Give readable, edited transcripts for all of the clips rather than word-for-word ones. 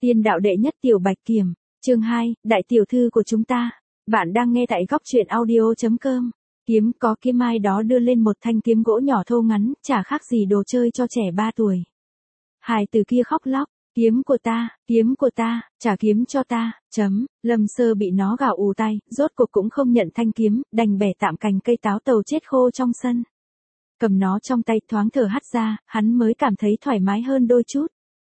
Tiên đạo đệ nhất tiểu bạch kiểm, chương 2, đại tiểu thư của chúng ta. Bạn đang nghe tại góc truyện audio.com. Kiếm có kiếm ai đó đưa lên một thanh kiếm gỗ nhỏ thô ngắn, chả khác gì đồ chơi cho trẻ 3 tuổi. Hài từ kia khóc lóc, kiếm của ta, trả kiếm cho ta, Lâm Sơ bị nó gào ù tai, rốt cuộc cũng không nhận thanh kiếm, đành bẻ tạm cành cây táo tàu chết khô trong sân. Cầm nó trong tay thoáng thở hắt ra, hắn mới cảm thấy thoải mái hơn đôi chút.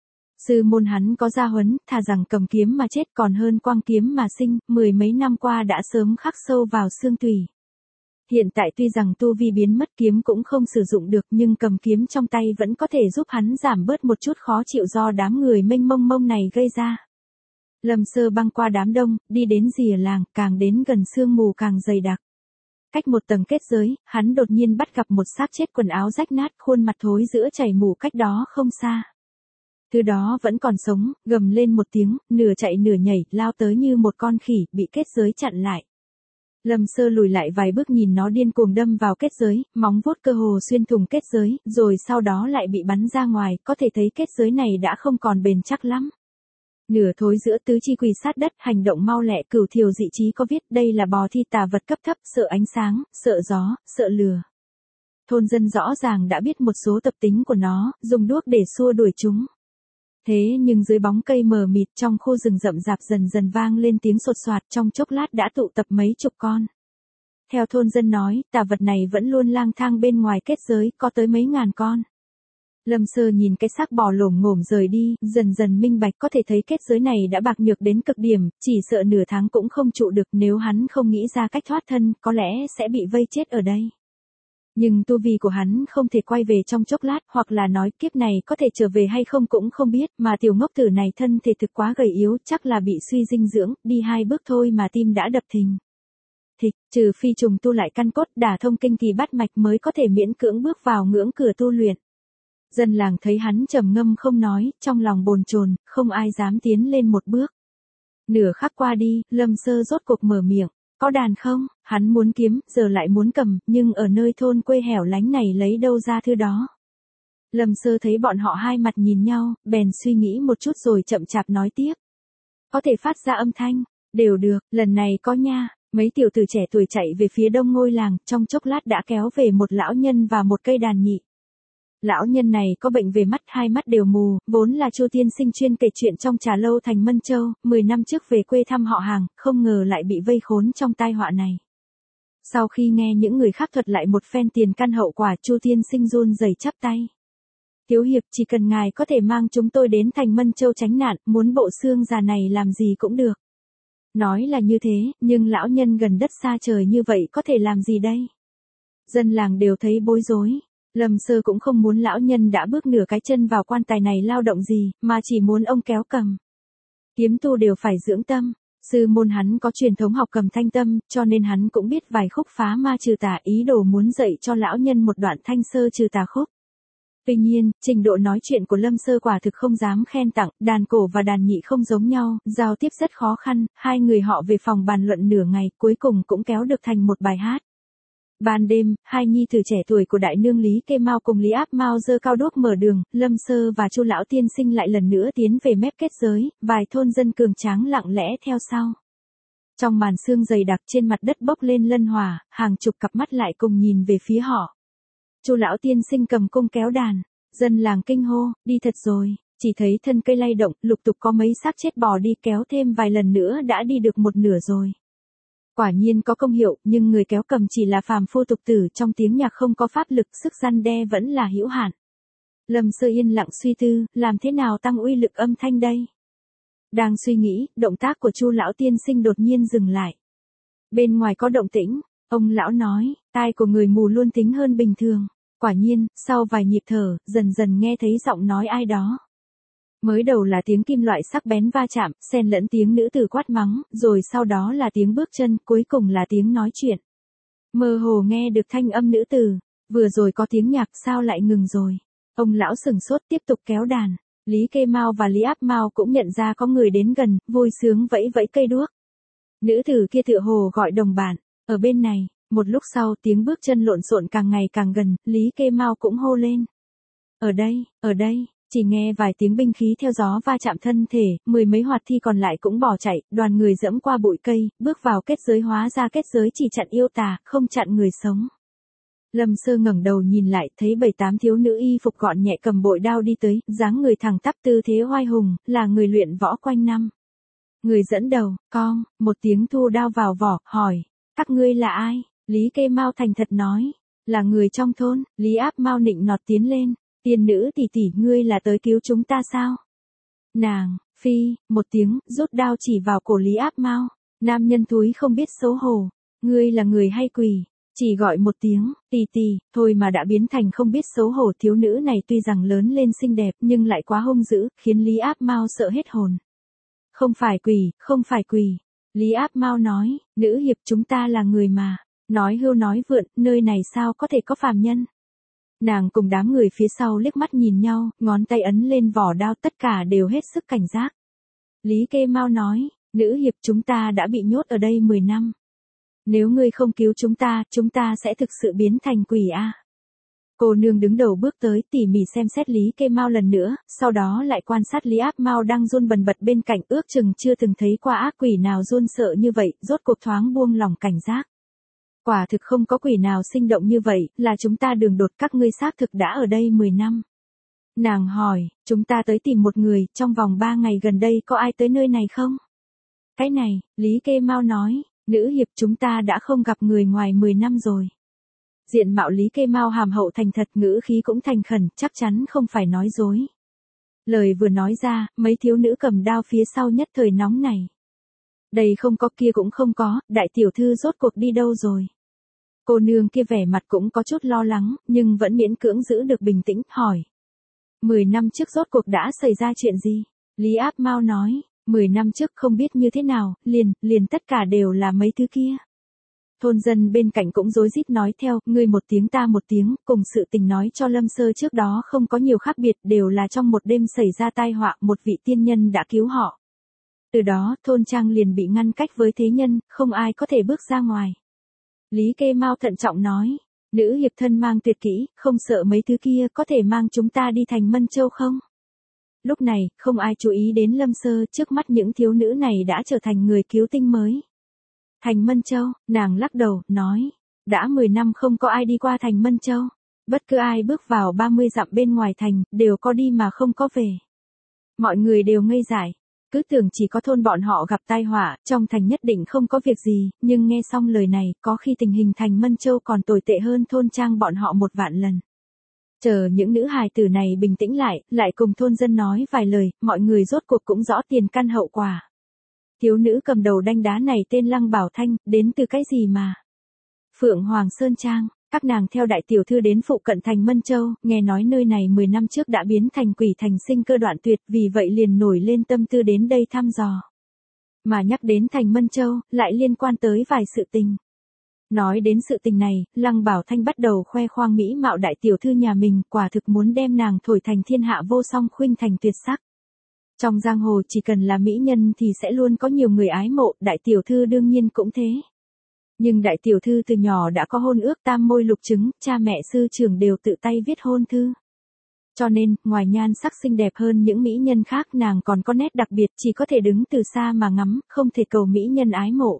Sư môn hắn có gia huấn, thà rằng cầm kiếm mà chết còn hơn quăng kiếm mà sinh, 10 mấy năm qua đã sớm khắc sâu vào xương tủy. Hiện tại tuy rằng tu vi biến mất kiếm cũng không sử dụng được nhưng cầm kiếm trong tay vẫn có thể giúp hắn giảm bớt một chút khó chịu do đám người mênh mông mông này gây ra. Lâm Sơ băng qua đám đông, đi đến rìa làng, càng đến gần sương mù càng dày đặc. Cách một tầng kết giới, hắn đột nhiên bắt gặp một xác chết quần áo rách nát, khuôn mặt thối rữa chảy mủ cách đó không xa. Thứ đó vẫn còn sống, gầm lên một tiếng, nửa chạy nửa nhảy, lao tới như một con khỉ, bị kết giới chặn lại. Lâm Sơ lùi lại vài bước nhìn nó điên cuồng đâm vào kết giới, móng vuốt cơ hồ xuyên thủng kết giới, rồi sau đó lại bị bắn ra ngoài, có thể thấy kết giới này đã không còn bền chắc lắm. Nửa thối giữa tứ chi quỳ sát đất, hành động mau lẹ, cửu thiều dị chí có viết đây là bò thi tà vật cấp thấp, sợ ánh sáng, sợ gió, sợ lửa. Thôn dân rõ ràng đã biết một số tập tính của nó, dùng đuốc để xua đuổi chúng. Thế nhưng dưới bóng cây mờ mịt trong khu rừng rậm rạp dần dần vang lên tiếng sột soạt, trong chốc lát đã tụ tập mấy chục con. Theo thôn dân nói, tà vật này vẫn luôn lang thang bên ngoài kết giới, có tới mấy ngàn con. Lâm Sơ nhìn cái xác bò lổm ngổm rời đi, dần dần minh bạch, có thể thấy kết giới này đã bạc nhược đến cực điểm, chỉ sợ nửa tháng cũng không trụ được, nếu hắn không nghĩ ra cách thoát thân, có lẽ sẽ bị vây chết ở đây. Nhưng tu vi của hắn không thể quay về trong chốc lát, hoặc là nói kiếp này có thể trở về hay không cũng không biết, mà tiểu ngốc tử này thân thể thực quá gầy yếu, chắc là bị suy dinh dưỡng, đi 2 bước thôi mà tim đã đập thình thịch, trừ phi trùng tu lại căn cốt, đả thông kinh kỳ bát mạch mới có thể miễn cưỡng bước vào ngưỡng cửa tu luyện. Dân làng thấy hắn trầm ngâm không nói, trong lòng bồn chồn, không ai dám tiến lên một bước. Nửa khắc qua đi, Lâm Sơ rốt cuộc mở miệng. Có đàn không? Hắn muốn kiếm, giờ lại muốn cầm, nhưng ở nơi thôn quê hẻo lánh này lấy đâu ra thứ đó. Lâm Sơ thấy bọn họ hai mặt nhìn nhau, bèn suy nghĩ một chút rồi chậm chạp nói tiếp. Có thể phát ra âm thanh, đều được, lần này có nha. Mấy tiểu tử trẻ tuổi chạy về phía đông ngôi làng, trong chốc lát đã kéo về một lão nhân và một cây đàn nhị. Lão nhân này có bệnh về mắt, 2 mắt đều mù, vốn là Chu tiên sinh chuyên kể chuyện trong trà lâu thành Mân Châu, 10 năm trước về quê thăm họ hàng, không ngờ lại bị vây khốn trong tai họa này. Sau khi nghe những người khác thuật lại một phen tiền căn hậu quả, Chu tiên sinh run rẩy chắp tay. Thiếu hiệp, chỉ cần ngài có thể mang chúng tôi đến thành Mân Châu tránh nạn, muốn bộ xương già này làm gì cũng được. Nói là như thế, nhưng lão nhân gần đất xa trời như vậy có thể làm gì đây? Dân làng đều thấy bối rối. Lâm Sơ cũng không muốn lão nhân đã bước nửa cái chân vào quan tài này lao động gì, mà chỉ muốn ông kéo cầm. Kiếm tu đều phải dưỡng tâm, sư môn hắn có truyền thống học cầm thanh tâm, cho nên hắn cũng biết vài khúc phá ma trừ tà, ý đồ muốn dạy cho lão nhân một đoạn thanh sơ trừ tà khúc. Tuy nhiên, trình độ nói chuyện của Lâm Sơ quả thực không dám khen tặng, đàn cổ và đàn nhị không giống nhau, giao tiếp rất khó khăn, hai người họ về phòng bàn luận nửa ngày, cuối cùng cũng kéo được thành một bài hát. Ban đêm, hai nhi tử trẻ tuổi của đại nương Lý Kê Mao cùng Lý Áp Mao giơ cao đuốc mở đường, Lâm Sơ và Chu lão tiên sinh lại lần nữa tiến về mép kết giới, vài thôn dân cường tráng lặng lẽ theo sau. Trong màn sương dày đặc trên mặt đất bốc lên lân hỏa, hàng chục cặp mắt lại cùng nhìn về phía họ. Chu lão tiên sinh cầm cung kéo đàn, dân làng kinh hô, đi thật rồi, chỉ thấy thân cây lay động, lục tục có mấy xác chết bò đi, kéo thêm vài lần nữa đã đi được một nửa rồi. Quả nhiên có công hiệu, nhưng người kéo cầm chỉ là phàm phu tục tử, trong tiếng nhạc không có pháp lực, sức răn đe vẫn là hữu hạn. Lâm Sơ yên lặng suy tư, làm thế nào tăng uy lực âm thanh đây? Đang suy nghĩ, động tác của Chu lão tiên sinh đột nhiên dừng lại. Bên ngoài có động tĩnh, ông lão nói, tai của người mù luôn thính hơn bình thường. Quả nhiên, sau vài nhịp thở, dần dần nghe thấy giọng nói ai đó. Mới đầu là tiếng kim loại sắc bén va chạm, xen lẫn tiếng nữ tử quát mắng, rồi sau đó là tiếng bước chân, cuối cùng là tiếng nói chuyện. Mơ hồ nghe được thanh âm nữ tử, vừa rồi có tiếng nhạc, sao lại ngừng rồi? Ông lão sừng sốt tiếp tục kéo đàn, Lý Kê Mao và Lý Áp Mao cũng nhận ra có người đến gần, vui sướng vẫy vẫy cây đuốc. Nữ tử kia tựa hồ gọi đồng bạn, ở bên này, một lúc sau tiếng bước chân lộn xộn càng ngày càng gần, Lý Kê Mao cũng hô lên. Ở đây, Chỉ nghe vài tiếng binh khí theo gió va chạm thân thể, 10 mấy hoạt thi còn lại cũng bỏ chạy, đoàn người dẫm qua bụi cây, bước vào kết giới hóa ra kết giới chỉ chặn yêu tà, không chặn người sống. Lâm Sơ ngẩng đầu nhìn lại, thấy 7-8 thiếu nữ y phục gọn nhẹ cầm bội đao đi tới, dáng người thẳng tắp tư thế oai hùng, là người luyện võ quanh năm. Người dẫn đầu, cong, một tiếng thu đao vào vỏ, hỏi, các ngươi là ai? Lý Kê Mao thành thật nói, là người trong thôn. Lý Áp Mao nịnh nọt tiến lên, tiên nữ tỷ tỷ, ngươi là tới cứu chúng ta sao? Nàng, phi, một tiếng, rút đao chỉ vào cổ Lý Áp Mao. Nam nhân thúi không biết xấu hổ, ngươi là người hay quỷ? Chỉ gọi một tiếng, tỷ tỷ, thôi mà đã biến thành không biết xấu hổ. Thiếu nữ này tuy rằng lớn lên xinh đẹp nhưng lại quá hung dữ, khiến Lý Áp Mao sợ hết hồn. Không phải quỷ, không phải quỷ. Lý Áp Mao nói, nữ hiệp, chúng ta là người mà. Nói hưu nói vượn, nơi này sao có thể có phàm nhân. Nàng cùng đám người phía sau liếc mắt nhìn nhau, ngón tay ấn lên vỏ đao, tất cả đều hết sức cảnh giác. Lý Kê Mao nói, nữ hiệp, chúng ta đã bị nhốt ở đây 10 năm. Nếu ngươi không cứu chúng ta sẽ thực sự biến thành quỷ a. Cô nương đứng đầu bước tới, tỉ mỉ xem xét Lý Kê Mao lần nữa, sau đó lại quan sát Lý Áp Mao đang run bần bật bên cạnh, ước chừng chưa từng thấy qua ác quỷ nào run sợ như vậy, rốt cuộc thoáng buông lòng cảnh giác. Quả thực không có quỷ nào sinh động như vậy, là chúng ta đường đột, các ngươi xác thực đã ở đây 10 năm. Nàng hỏi, chúng ta tới tìm một người, trong vòng 3 ngày gần đây có ai tới nơi này không? Cái này, Lý Kê Mao nói, nữ hiệp, chúng ta đã không gặp người ngoài 10 năm rồi. Diện mạo Lý Kê Mao hàm hậu thành thật, ngữ khí cũng thành khẩn, chắc chắn không phải nói dối. Lời vừa nói ra, mấy thiếu nữ cầm đao phía sau nhất thời nóng này. Đây không có kia cũng không có, đại tiểu thư rốt cuộc đi đâu rồi? Cô nương kia vẻ mặt cũng có chút lo lắng, nhưng vẫn miễn cưỡng giữ được bình tĩnh, hỏi. 10 năm trước rốt cuộc đã xảy ra chuyện gì? Lý Áp Mao nói, 10 năm trước không biết như thế nào, liền tất cả đều là mấy thứ kia. Thôn dân bên cạnh cũng rối rít nói theo, ngươi một tiếng ta một tiếng, cùng sự tình nói cho Lâm Sơ trước đó không có nhiều khác biệt, đều là trong một đêm xảy ra tai họa, một vị tiên nhân đã cứu họ. Từ đó, thôn trang liền bị ngăn cách với thế nhân, không ai có thể bước ra ngoài. Lý Kê Mao thận trọng nói, nữ hiệp thân mang tuyệt kỹ, không sợ mấy thứ kia có thể mang chúng ta đi thành Mân Châu không? Lúc này, không ai chú ý đến Lâm Sơ, trước mắt những thiếu nữ này đã trở thành người cứu tinh mới. Thành Mân Châu, nàng lắc đầu, nói, đã 10 năm không có ai đi qua thành Mân Châu. Bất cứ ai bước vào 30 dặm bên ngoài thành, đều có đi mà không có về. Mọi người đều ngây dại, cứ tưởng chỉ có thôn bọn họ gặp tai họa, trong thành nhất định không có việc gì, nhưng nghe xong lời này, có khi tình hình thành Mân Châu còn tồi tệ hơn thôn trang bọn họ 1 vạn lần. Chờ những nữ hài tử này bình tĩnh lại cùng thôn dân nói vài lời, mọi người rốt cuộc cũng rõ tiền căn hậu quả. Thiếu nữ cầm đầu đanh đá này tên Lăng Bảo Thanh, đến từ cái gì mà? Phượng Hoàng Sơn Trang, các nàng theo đại tiểu thư đến phụ cận thành Mân Châu, nghe nói nơi này 10 năm trước đã biến thành quỷ thành, sinh cơ đoạn tuyệt, vì vậy liền nổi lên tâm tư đến đây thăm dò. Mà nhắc đến thành Mân Châu, lại liên quan tới vài sự tình. Nói đến sự tình này, Lăng Bảo Thanh bắt đầu khoe khoang mỹ mạo đại tiểu thư nhà mình, quả thực muốn đem nàng thổi thành thiên hạ vô song, khuynh thành tuyệt sắc. Trong giang hồ chỉ cần là mỹ nhân thì sẽ luôn có nhiều người ái mộ, đại tiểu thư đương nhiên cũng thế. Nhưng đại tiểu thư từ nhỏ đã có hôn ước tam môi lục trứng, cha mẹ sư trưởng đều tự tay viết hôn thư. Cho nên, ngoài nhan sắc xinh đẹp hơn những mỹ nhân khác, nàng còn có nét đặc biệt, chỉ có thể đứng từ xa mà ngắm, không thể cầu mỹ nhân ái mộ.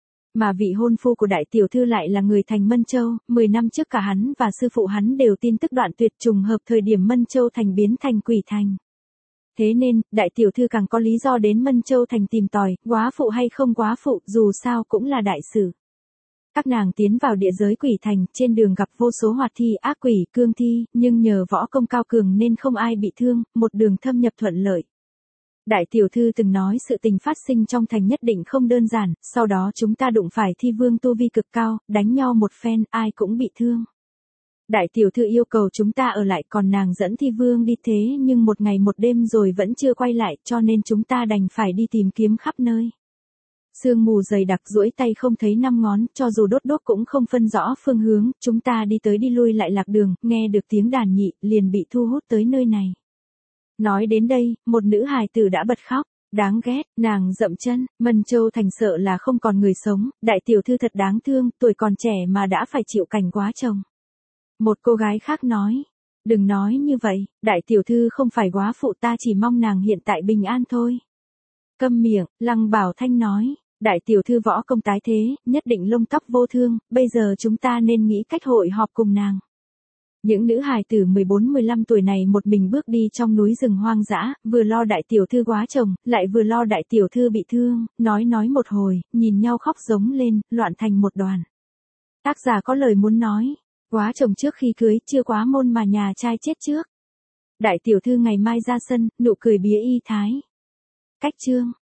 Mà vị hôn phu của đại tiểu thư lại là người thành Mân Châu, 10 năm trước cả hắn và sư phụ hắn đều tin tức đoạn tuyệt, trùng hợp thời điểm Mân Châu thành biến thành quỷ thành. Thế nên, đại tiểu thư càng có lý do đến Mân Châu thành tìm tòi, góa phụ hay không góa phụ, dù sao cũng là đại sự. Các nàng tiến vào địa giới quỷ thành, trên đường gặp vô số hoạt thi, ác quỷ, cương thi, nhưng nhờ võ công cao cường nên không ai bị thương, một đường thâm nhập thuận lợi. Đại tiểu thư từng nói sự tình phát sinh trong thành nhất định không đơn giản, sau đó chúng ta đụng phải thi vương tu vi cực cao, đánh nhau một phen, ai cũng bị thương. Đại tiểu thư yêu cầu chúng ta ở lại, còn nàng dẫn thi vương đi, thế nhưng một ngày một đêm rồi vẫn chưa quay lại, cho nên chúng ta đành phải đi tìm kiếm khắp nơi. Sương mù dày đặc, duỗi tay không thấy 5 ngón, cho dù đốt đốt cũng không phân rõ phương hướng, chúng ta đi tới đi lui lại lạc đường, nghe được tiếng đàn nhị, liền bị thu hút tới nơi này. Nói đến đây, một nữ hài tử đã bật khóc, đáng ghét, nàng dậm chân, Mân Châu thành sợ là không còn người sống, đại tiểu thư thật đáng thương, tuổi còn trẻ mà đã phải chịu cảnh quá chồng. Một cô gái khác nói, Đừng nói như vậy, đại tiểu thư không phải góa phụ, ta chỉ mong nàng hiện tại bình an thôi. Câm miệng, Lăng Bảo Thanh nói, đại tiểu thư võ công tái thế, nhất định lông tóc vô thương, bây giờ chúng ta nên nghĩ cách hội họp cùng nàng. Những nữ hài tử 14-15 tuổi này một mình bước đi trong núi rừng hoang dã, vừa lo đại tiểu thư góa chồng, lại vừa lo đại tiểu thư bị thương, nói một hồi, nhìn nhau khóc giống lên, loạn thành một đoàn. Tác giả có lời muốn nói, góa chồng trước khi cưới, chưa quá môn mà nhà trai chết trước. Đại tiểu thư ngày mai ra sân, nụ cười bía y thái. Cách chương